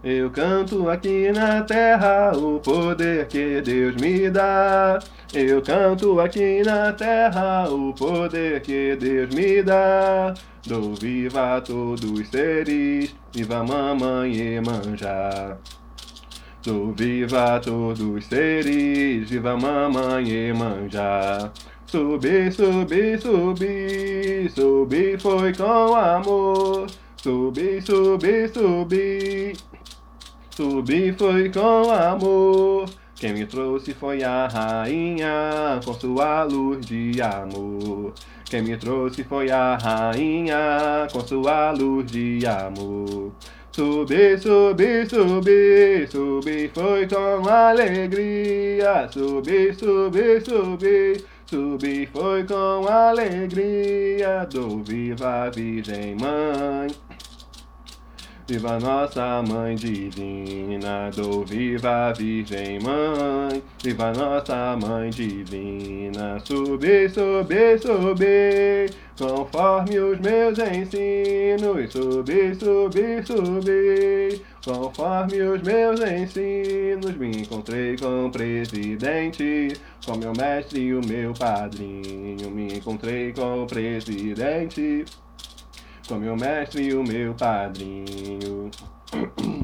Eu canto aqui na terra o poder que Deus me dá. Eu canto aqui na terra o poder que Deus me dá. Dou viva a todos os seres, viva mamãe Iemanjá. Dou viva a todos os seres, viva mamãe Iemanjá. Subi, subi, subi, subi foi com amor. Subi, subi, subi. Subi foi com amor. Quem me trouxe foi a rainha, com sua luz de amor. Quem me trouxe foi a rainha, com sua luz de amor. Subi, subi, subi, subi foi com alegria. Subi, subi, subi, subi foi com alegria. Dou viva a Virgem Mãe. Viva nossa Mãe Divina, dou viva a Virgem Mãe, viva nossa Mãe Divina. Subi, subi, subi, conforme os meus ensinos. Subi, subi, subi, conforme os meus ensinos. Me encontrei com o presidente, com meu mestre e o meu padrinho. Me encontrei com o presidente, com meu mestre e o meu padrinho.